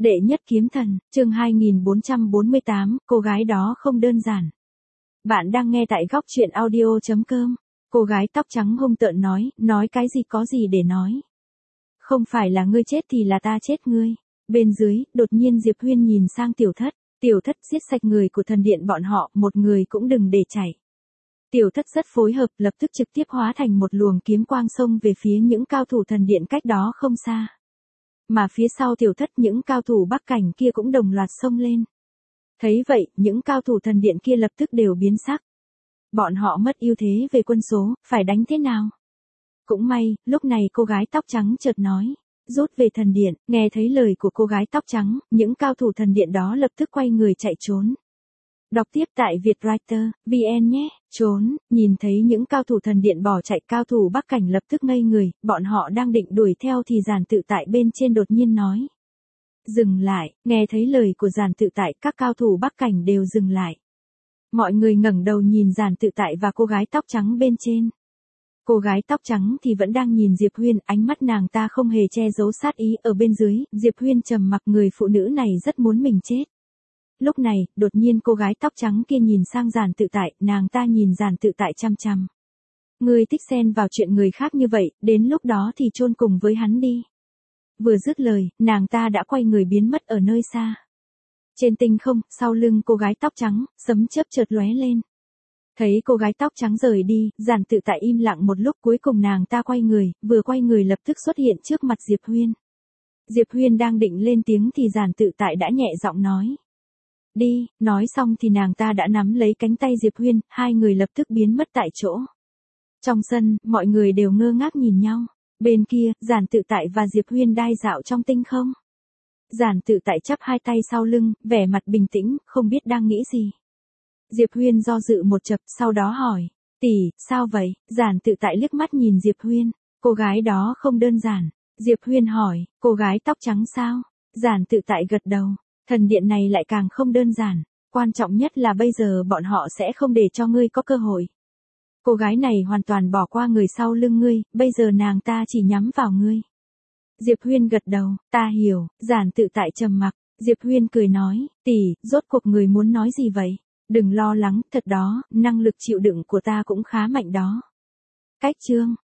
Đệ nhất kiếm thần, chương 2448, cô gái đó không đơn giản. Bạn đang nghe tại góc truyện audio.com. Cô gái tóc trắng hung tợn nói cái gì có gì để nói. Không phải là ngươi chết thì là ta chết ngươi. Bên dưới, đột nhiên Diệp Huyên nhìn sang tiểu thất giết sạch người của thần điện bọn họ, một người cũng đừng để chạy. Tiểu thất rất phối hợp, lập tức trực tiếp hóa thành một luồng kiếm quang xông về phía những cao thủ thần điện cách đó không xa. Mà phía sau tiểu thất những cao thủ bắc cảnh kia cũng đồng loạt xông lên. Thấy vậy, những cao thủ thần điện kia lập tức đều biến sắc. Bọn họ mất ưu thế về quân số, phải đánh thế nào? Cũng may, lúc này cô gái tóc trắng chợt nói, rút về thần điện. Nghe thấy lời của cô gái tóc trắng, những cao thủ thần điện đó lập tức quay người chạy trốn. Đọc tiếp tại Vietwriter, VN nhé. Trốn, nhìn thấy những cao thủ thần điện bỏ chạy, cao thủ bắc cảnh lập tức ngây người, bọn họ đang định đuổi theo thì Giản Tự Tại bên trên đột nhiên nói. Dừng lại, nghe thấy lời của Giản Tự Tại, các cao thủ bắc cảnh đều dừng lại. Mọi người ngẩng đầu nhìn Giản Tự Tại và cô gái tóc trắng bên trên. Cô gái tóc trắng thì vẫn đang nhìn Diệp Huyên, ánh mắt nàng ta không hề che giấu sát ý. Ở bên dưới, Diệp Huyên trầm mặc, người phụ nữ này rất muốn mình chết. Lúc này, đột nhiên cô gái tóc trắng kia nhìn sang Giản Tự Tại, nàng ta nhìn Giản Tự Tại chăm chăm. Ngươi thích xen vào chuyện người khác như vậy, đến lúc đó thì chôn cùng với hắn đi. Vừa dứt lời, nàng ta đã quay người biến mất ở nơi xa. Trên tinh không, sau lưng cô gái tóc trắng, sấm chớp chợt lóe lên. Thấy cô gái tóc trắng rời đi, Giản Tự Tại im lặng một lúc, cuối cùng nàng ta quay người, vừa quay người lập tức xuất hiện trước mặt Diệp Huyên. Diệp Huyên đang định lên tiếng thì Giản Tự Tại đã nhẹ giọng nói. Đi, nói xong thì nàng ta đã nắm lấy cánh tay Diệp Huyên, hai người lập tức biến mất tại chỗ. Trong sân, mọi người đều ngơ ngác nhìn nhau. Bên kia, Giản Tự Tại và Diệp Huyên đai dạo trong tinh không. Giản Tự Tại chắp hai tay sau lưng, vẻ mặt bình tĩnh, không biết đang nghĩ gì. Diệp Huyên do dự một chập, sau đó hỏi, tỷ, sao vậy? Giản Tự Tại liếc mắt nhìn Diệp Huyên, cô gái đó không đơn giản. Diệp Huyên hỏi, cô gái tóc trắng sao? Giản Tự Tại gật đầu. Thần điện này lại càng không đơn giản, quan trọng nhất là bây giờ bọn họ sẽ không để cho ngươi có cơ hội. Cô gái này hoàn toàn bỏ qua người sau lưng ngươi, bây giờ nàng ta chỉ nhắm vào ngươi. Diệp Huyên gật đầu, ta hiểu. Giản Tự Tại trầm mặc, Diệp Huyên cười nói, tỷ, rốt cuộc người muốn nói gì vậy? Đừng lo lắng, thật đó, năng lực chịu đựng của ta cũng khá mạnh đó. Cách chương